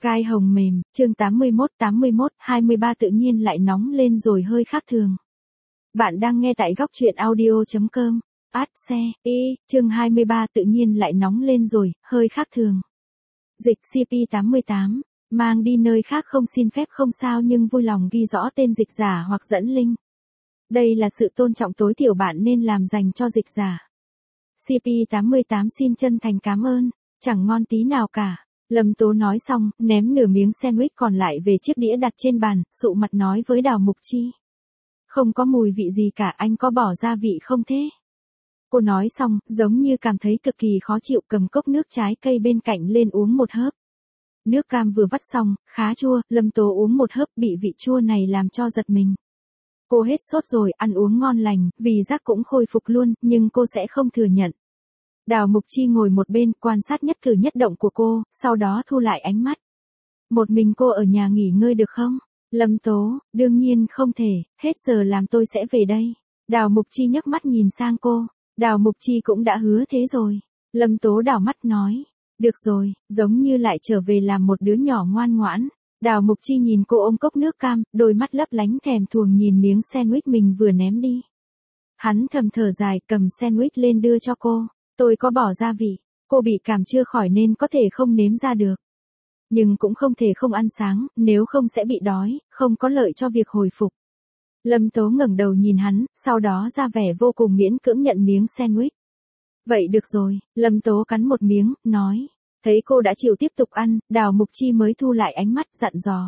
Gai hồng mềm, chương 81, 23 tự nhiên lại nóng lên rồi hơi khác thường. Bạn đang nghe tại góc truyện audio.com. Xe, chương 23 tự nhiên lại nóng lên rồi, hơi khác thường. Dịch CP88, mang đi nơi khác không xin phép không sao nhưng vui lòng ghi rõ tên dịch giả hoặc dẫn link. Đây là sự tôn trọng tối thiểu bạn nên làm dành cho dịch giả. CP88 xin chân thành cảm ơn, chẳng ngon tí nào cả. Lâm Tố nói xong, ném nửa miếng sandwich còn lại về chiếc đĩa đặt trên bàn, sụ mặt nói với Đào Mục Chi. Không có mùi vị gì cả, anh có bỏ gia vị không thế? Cô nói xong, giống như cảm thấy cực kỳ khó chịu, cầm cốc nước trái cây bên cạnh lên uống một hớp. Nước cam vừa vắt xong, khá chua, Lâm Tố uống một hớp bị vị chua này làm cho giật mình. Cô hết sốt rồi, ăn uống ngon lành, vì giác cũng khôi phục luôn, nhưng cô sẽ không thừa nhận. Đào Mục Chi ngồi một bên, quan sát nhất cử nhất động của cô, sau đó thu lại ánh mắt. Một mình cô ở nhà nghỉ ngơi được không? Lâm Tố, đương nhiên không thể, hết giờ làm tôi sẽ về đây. Đào Mục Chi nhấc mắt nhìn sang cô, Đào Mục Chi cũng đã hứa thế rồi. Lâm Tố đảo mắt nói, được rồi, giống như lại trở về làm một đứa nhỏ ngoan ngoãn. Đào Mục Chi nhìn cô ôm cốc nước cam, đôi mắt lấp lánh thèm thuồng nhìn miếng sandwich mình vừa ném đi. Hắn thầm thở dài, cầm sandwich lên đưa cho cô. Tôi có bỏ gia vị, cô bị cảm chưa khỏi nên có thể không nếm ra được. Nhưng cũng không thể không ăn sáng, nếu không sẽ bị đói, không có lợi cho việc hồi phục. Lâm Tố ngẩng đầu nhìn hắn, sau đó ra vẻ vô cùng miễn cưỡng nhận miếng sandwich. Vậy được rồi, Lâm Tố cắn một miếng, nói. Thấy cô đã chịu tiếp tục ăn, Đào Mục Chi mới thu lại ánh mắt, dặn dò.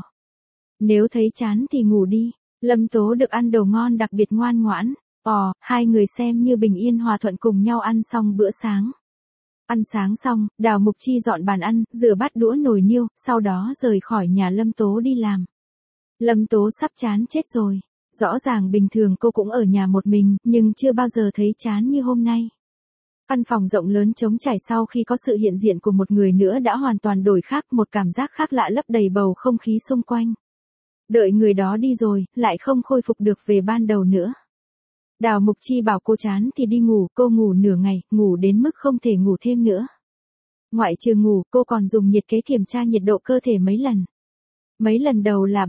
Nếu thấy chán thì ngủ đi. Lâm Tố được ăn đồ ngon đặc biệt ngoan ngoãn. Hai người xem như bình yên hòa thuận cùng nhau ăn xong bữa sáng. Ăn sáng xong, Đào Mục Chi dọn bàn ăn, rửa bát đũa nồi niêu, sau đó rời khỏi nhà Lâm Tố đi làm. Lâm Tố sắp chán chết rồi. Rõ ràng bình thường cô cũng ở nhà một mình, nhưng chưa bao giờ thấy chán như hôm nay. Căn phòng rộng lớn trống trải sau khi có sự hiện diện của một người nữa đã hoàn toàn đổi khác, một cảm giác khác lạ lấp đầy bầu không khí xung quanh. Đợi người đó đi rồi, lại không khôi phục được về ban đầu nữa. Đào Mục Chi bảo cô chán thì đi ngủ, cô ngủ nửa ngày, ngủ đến mức không thể ngủ thêm nữa. Ngoại trừ ngủ, cô còn dùng nhiệt kế kiểm tra nhiệt độ cơ thể mấy lần. Mấy lần đầu là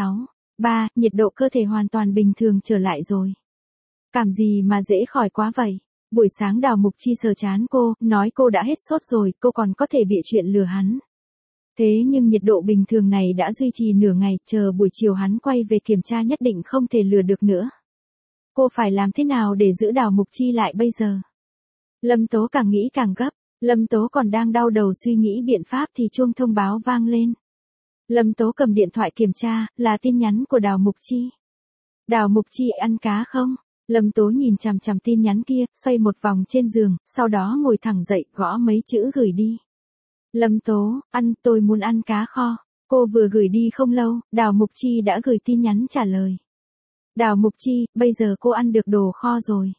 36,3, nhiệt độ cơ thể hoàn toàn bình thường trở lại rồi. Cảm gì mà dễ khỏi quá vậy? Buổi sáng Đào Mục Chi sờ chán cô, nói cô đã hết sốt rồi, cô còn có thể bịa chuyện lừa hắn. Thế nhưng nhiệt độ bình thường này đã duy trì nửa ngày, chờ buổi chiều hắn quay về kiểm tra nhất định không thể lừa được nữa. Cô phải làm thế nào để giữ Đào Mục Chi lại bây giờ? Lâm Tố càng nghĩ càng gấp, Lâm Tố còn đang đau đầu suy nghĩ biện pháp thì chuông thông báo vang lên. Lâm Tố cầm điện thoại kiểm tra, là tin nhắn của Đào Mục Chi. Đào Mục Chi ăn cá không? Lâm Tố nhìn chằm chằm tin nhắn kia, xoay một vòng trên giường, sau đó ngồi thẳng dậy, gõ mấy chữ gửi đi. Lâm Tố, tôi muốn ăn cá kho. Cô vừa gửi đi không lâu, Đào Mục Chi đã gửi tin nhắn trả lời. Đào Mục Chi, bây giờ cô ăn được đồ kho rồi.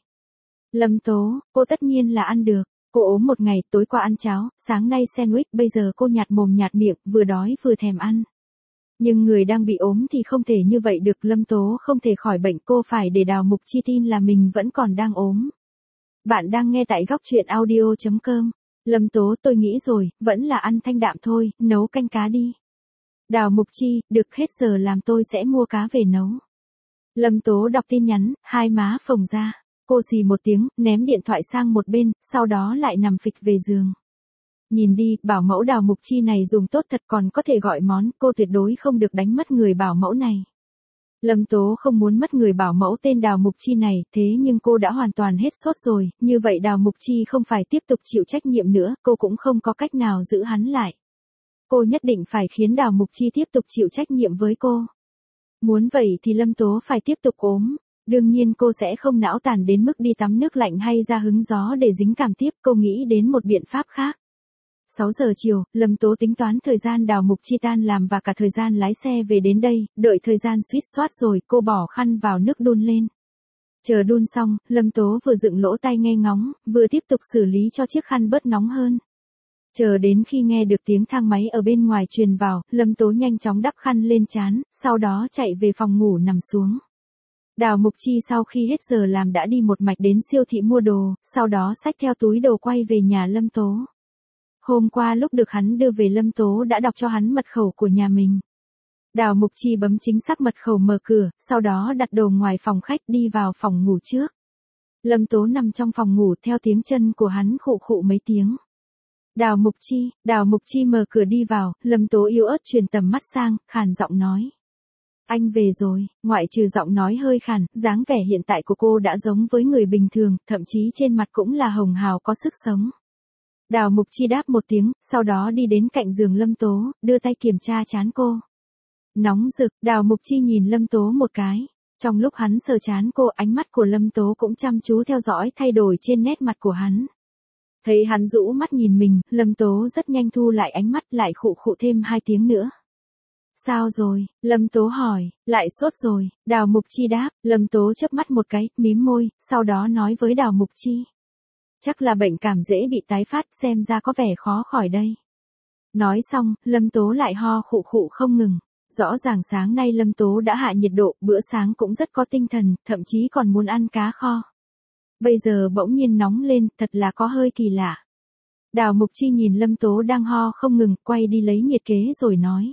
Lâm Tố, cô tất nhiên là ăn được. Cô ốm một ngày, tối qua ăn cháo, sáng nay sandwich, bây giờ cô nhạt mồm nhạt miệng, vừa đói vừa thèm ăn. Nhưng người đang bị ốm thì không thể như vậy được, Lâm Tố không thể khỏi bệnh, cô phải để Đào Mục Chi tin là mình vẫn còn đang ốm. Bạn đang nghe tại góc truyện audio.com. Lâm Tố, tôi nghĩ rồi, vẫn là ăn thanh đạm thôi, nấu canh cá đi. Đào Mục Chi, được, hết giờ làm tôi sẽ mua cá về nấu. Lâm Tố đọc tin nhắn, hai má phồng ra. Cô xì một tiếng, ném điện thoại sang một bên, sau đó lại nằm phịch về giường. Nhìn đi, bảo mẫu Đào Mục Chi này dùng tốt thật, còn có thể gọi món, cô tuyệt đối không được đánh mất người bảo mẫu này. Lâm Tố không muốn mất người bảo mẫu tên Đào Mục Chi này, thế nhưng cô đã hoàn toàn hết sốt rồi, như vậy Đào Mục Chi không phải tiếp tục chịu trách nhiệm nữa, cô cũng không có cách nào giữ hắn lại. Cô nhất định phải khiến Đào Mục Chi tiếp tục chịu trách nhiệm với cô. Muốn vậy thì Lâm Tố phải tiếp tục ốm. Đương nhiên cô sẽ không não tàn đến mức đi tắm nước lạnh hay ra hứng gió để dính cảm tiếp, cô nghĩ đến một biện pháp khác. 6 giờ chiều, Lâm Tố tính toán thời gian Đào Mục Chi tan làm và cả thời gian lái xe về đến đây, đợi thời gian suýt soát rồi, cô bỏ khăn vào nước đun lên. Chờ đun xong, Lâm Tố vừa dựng lỗ tai nghe ngóng, vừa tiếp tục xử lý cho chiếc khăn bớt nóng hơn. Chờ đến khi nghe được tiếng thang máy ở bên ngoài truyền vào, Lâm Tố nhanh chóng đắp khăn lên trán, sau đó chạy về phòng ngủ nằm xuống. Đào Mục Chi sau khi hết giờ làm đã đi một mạch đến siêu thị mua đồ, sau đó xách theo túi đồ quay về nhà Lâm Tố. Hôm qua lúc được hắn đưa về Lâm Tố đã đọc cho hắn mật khẩu của nhà mình. Đào Mục Chi bấm chính xác mật khẩu mở cửa, sau đó đặt đồ ngoài phòng khách đi vào phòng ngủ trước. Lâm Tố nằm trong phòng ngủ theo tiếng chân của hắn khụ khụ mấy tiếng. Đào Mục Chi mở cửa đi vào, Lâm Tố yếu ớt chuyển tầm mắt sang, khàn giọng nói. Anh về rồi, ngoại trừ giọng nói hơi khàn, dáng vẻ hiện tại của cô đã giống với người bình thường, thậm chí trên mặt cũng là hồng hào có sức sống. Đào Mục Chi đáp một tiếng, sau đó đi đến cạnh giường Lâm Tố, đưa tay kiểm tra trán cô. Nóng rực, Đào Mục Chi nhìn Lâm Tố một cái. Trong lúc hắn sờ trán cô, ánh mắt của Lâm Tố cũng chăm chú theo dõi thay đổi trên nét mặt của hắn. Thấy hắn rũ mắt nhìn mình, Lâm Tố rất nhanh thu lại ánh mắt, lại khụ khụ thêm 2 tiếng nữa. Sao rồi? Lâm Tố hỏi. Lại sốt rồi, Đào Mục Chi đáp. Lâm Tố chớp mắt một cái, mím môi, sau đó nói với Đào Mục Chi. Chắc là bệnh cảm dễ bị tái phát, xem ra có vẻ khó khỏi đây. Nói xong, Lâm Tố lại ho khụ khụ không ngừng. Rõ ràng sáng nay Lâm Tố đã hạ nhiệt độ, bữa sáng cũng rất có tinh thần, thậm chí còn muốn ăn cá kho. Bây giờ bỗng nhiên nóng lên, thật là có hơi kỳ lạ. Đào Mục Chi nhìn Lâm Tố đang ho không ngừng, quay đi lấy nhiệt kế rồi nói.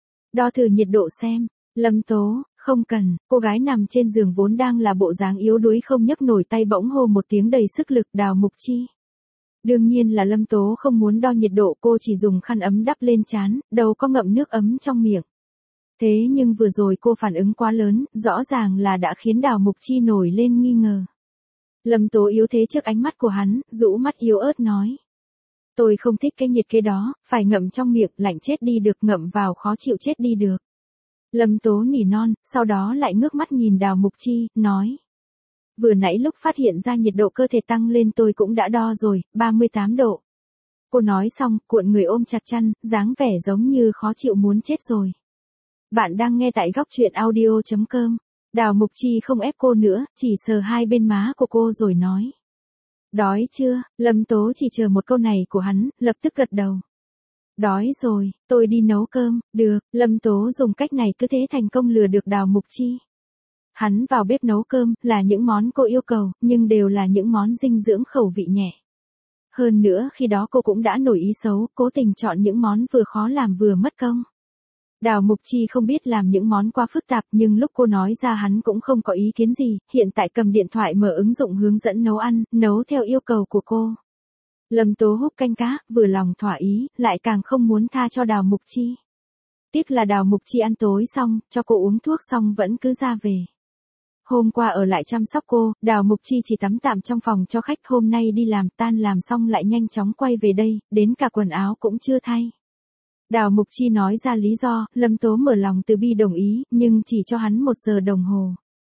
Đo thử nhiệt độ xem. Lâm Tố, không cần, cô gái nằm trên giường vốn đang là bộ dáng yếu đuối không nhấc nổi tay bỗng hô một tiếng đầy sức lực. Đào Mục Chi. Đương nhiên là Lâm Tố không muốn đo nhiệt độ, cô chỉ dùng khăn ấm đắp lên trán, đầu có ngậm nước ấm trong miệng. Thế nhưng vừa rồi cô phản ứng quá lớn, rõ ràng là đã khiến Đào Mục Chi nổi lên nghi ngờ. Lâm Tố yếu thế trước ánh mắt của hắn, rũ mắt yếu ớt nói. Tôi không thích cái nhiệt kế đó, phải ngậm trong miệng, lạnh chết đi được, ngậm vào khó chịu chết đi được. Lâm Tố nỉ non, sau đó lại ngước mắt nhìn Đào Mục Chi, nói. Vừa nãy lúc phát hiện ra nhiệt độ cơ thể tăng lên tôi cũng đã đo rồi, 38 độ. Cô nói xong, cuộn người ôm chặt chăn, dáng vẻ giống như khó chịu muốn chết rồi. Bạn đang nghe tại góc truyện audio.com. Đào Mục Chi không ép cô nữa, chỉ sờ hai bên má của cô rồi nói. Đói chưa? Lâm Tố chỉ chờ một câu này của hắn, lập tức gật đầu. Đói rồi, tôi đi nấu cơm. Được, Lâm Tố dùng cách này cứ thế thành công lừa được Đào Mục Chi. Hắn vào bếp nấu cơm, là những món cô yêu cầu, nhưng đều là những món dinh dưỡng khẩu vị nhẹ. Hơn nữa khi đó cô cũng đã nổi ý xấu, cố tình chọn những món vừa khó làm vừa mất công. Đào Mục Chi không biết làm những món quá phức tạp, nhưng lúc cô nói ra hắn cũng không có ý kiến gì, hiện tại cầm điện thoại mở ứng dụng hướng dẫn nấu ăn, nấu theo yêu cầu của cô. Lâm Tố húp canh cá, vừa lòng thỏa ý, lại càng không muốn tha cho Đào Mục Chi. Tiếc là Đào Mục Chi ăn tối xong, cho cô uống thuốc xong vẫn cứ ra về. Hôm qua ở lại chăm sóc cô, Đào Mục Chi chỉ tắm tạm trong phòng cho khách, hôm nay đi làm tan làm xong lại nhanh chóng quay về đây, đến cả quần áo cũng chưa thay. Đào Mục Chi nói ra lý do, Lâm Tố mở lòng từ bi đồng ý, nhưng chỉ cho hắn 1 giờ đồng hồ.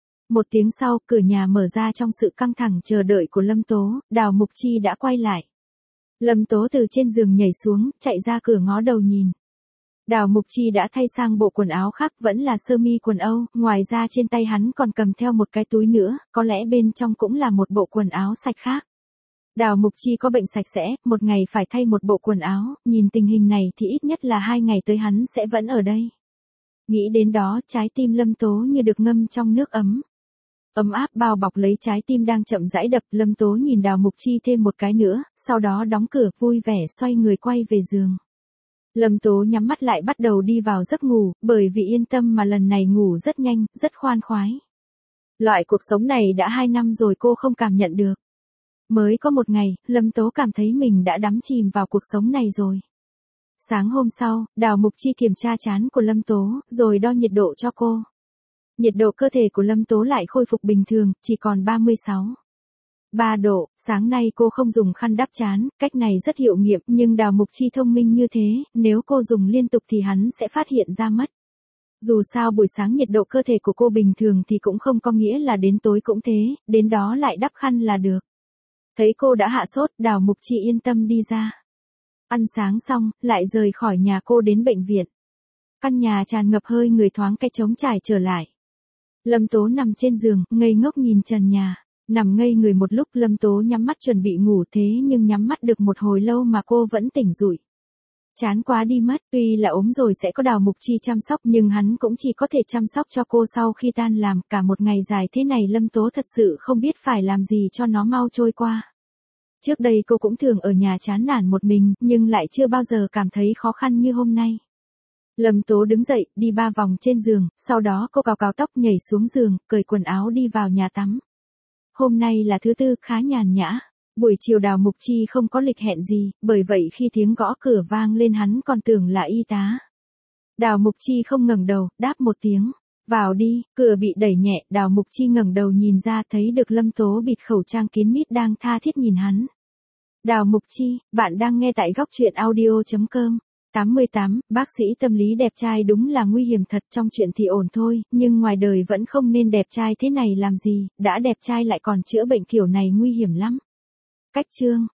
1 tiếng sau, cửa nhà mở ra trong sự căng thẳng chờ đợi của Lâm Tố, Đào Mục Chi đã quay lại. Lâm Tố từ trên giường nhảy xuống, chạy ra cửa ngó đầu nhìn. Đào Mục Chi đã thay sang bộ quần áo khác, vẫn là sơ mi quần Âu, ngoài ra trên tay hắn còn cầm theo một cái túi nữa, có lẽ bên trong cũng là một bộ quần áo sạch khác. Đào Mục Chi có bệnh sạch sẽ, một ngày phải thay một bộ quần áo, nhìn tình hình này thì ít nhất là 2 ngày tới hắn sẽ vẫn ở đây. Nghĩ đến đó, trái tim Lâm Tố như được ngâm trong nước ấm. Ấm áp bao bọc lấy trái tim đang chậm rãi đập, Lâm Tố nhìn Đào Mục Chi thêm một cái nữa, sau đó đóng cửa vui vẻ xoay người quay về giường. Lâm Tố nhắm mắt lại bắt đầu đi vào giấc ngủ, bởi vì yên tâm mà lần này ngủ rất nhanh, rất khoan khoái. Loại cuộc sống này đã 2 năm rồi cô không cảm nhận được. Mới có 1 ngày, Lâm Tố cảm thấy mình đã đắm chìm vào cuộc sống này rồi. Sáng hôm sau, Đào Mục Chi kiểm tra trán của Lâm Tố, rồi đo nhiệt độ cho cô. Nhiệt độ cơ thể của Lâm Tố lại khôi phục bình thường, chỉ còn 36,3 độ. Sáng nay cô không dùng khăn đắp trán, cách này rất hiệu nghiệm, nhưng Đào Mục Chi thông minh như thế, nếu cô dùng liên tục thì hắn sẽ phát hiện ra mất. Dù sao buổi sáng nhiệt độ cơ thể của cô bình thường thì cũng không có nghĩa là đến tối cũng thế, đến đó lại đắp khăn là được. Thấy cô đã hạ sốt, Đào Mục Chi yên tâm đi ra. Ăn sáng xong, lại rời khỏi nhà cô đến bệnh viện. Căn nhà tràn ngập hơi người, thoáng cái trống trải trở lại. Lâm Tố nằm trên giường, ngây ngốc nhìn trần nhà. Nằm ngây người một lúc, Lâm Tố nhắm mắt chuẩn bị ngủ, thế nhưng nhắm mắt được một hồi lâu mà cô vẫn tỉnh rụi. Chán quá đi mất, tuy là ốm rồi sẽ có Đào Mục Chi chăm sóc, nhưng hắn cũng chỉ có thể chăm sóc cho cô sau khi tan làm. Cả một ngày dài thế này Lâm Tố thật sự không biết phải làm gì cho nó mau trôi qua. Trước đây cô cũng thường ở nhà chán nản một mình, nhưng lại chưa bao giờ cảm thấy khó khăn như hôm nay. Lâm Tố đứng dậy, đi 3 vòng trên giường, sau đó cô cào cào tóc nhảy xuống giường, cởi quần áo đi vào nhà tắm. Hôm nay là thứ tư, khá nhàn nhã. Buổi chiều Đào Mục Chi không có lịch hẹn gì, bởi vậy khi tiếng gõ cửa vang lên hắn còn tưởng là y tá. Đào Mục Chi không ngẩng đầu, đáp một tiếng. Vào đi, cửa bị đẩy nhẹ, Đào Mục Chi ngẩng đầu nhìn ra thấy được Lâm Tố bịt khẩu trang kín mít đang tha thiết nhìn hắn. Đào Mục Chi, bạn đang nghe tại góc truyện audio.com. 88, bác sĩ tâm lý đẹp trai đúng là nguy hiểm thật, trong chuyện thì ổn thôi, nhưng ngoài đời vẫn không nên đẹp trai thế này làm gì, đã đẹp trai lại còn chữa bệnh kiểu này nguy hiểm lắm. Cách chương